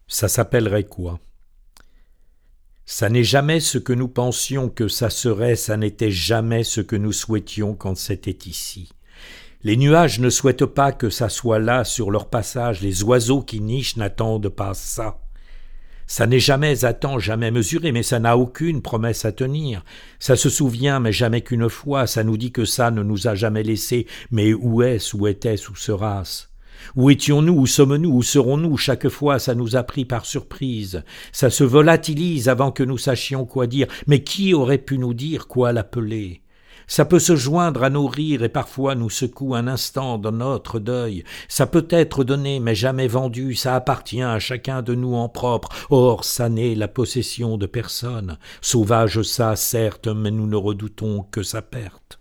Ça s'appellerait quoi? Ça n'est jamais ce que nous pensions que ça serait, ça n'était jamais ce que nous souhaitions quand c'était ici. Les nuages ne souhaitent pas que ça soit là sur leur passage, les oiseaux qui nichent n'attendent pas ça. Ça n'est jamais à temps, jamais mesuré, mais ça n'a aucune promesse à tenir. Ça se souvient, mais jamais qu'une fois, ça nous dit que ça ne nous a jamais laissé, mais où est-ce, où était-ce, où sera-ce? Où étions-nous, où sommes-nous, où serons-nous? Chaque fois, ça nous a pris par surprise. Ça se volatilise avant que nous sachions quoi dire. Mais qui aurait pu nous dire quoi l'appeler? Ça peut se joindre à nos rires et parfois nous secoue un instant dans notre deuil. Ça peut être donné mais jamais vendu, ça appartient à chacun de nous en propre. Or, ça n'est la possession de personne. Sauvage ça, certes, mais nous ne redoutons que sa perte.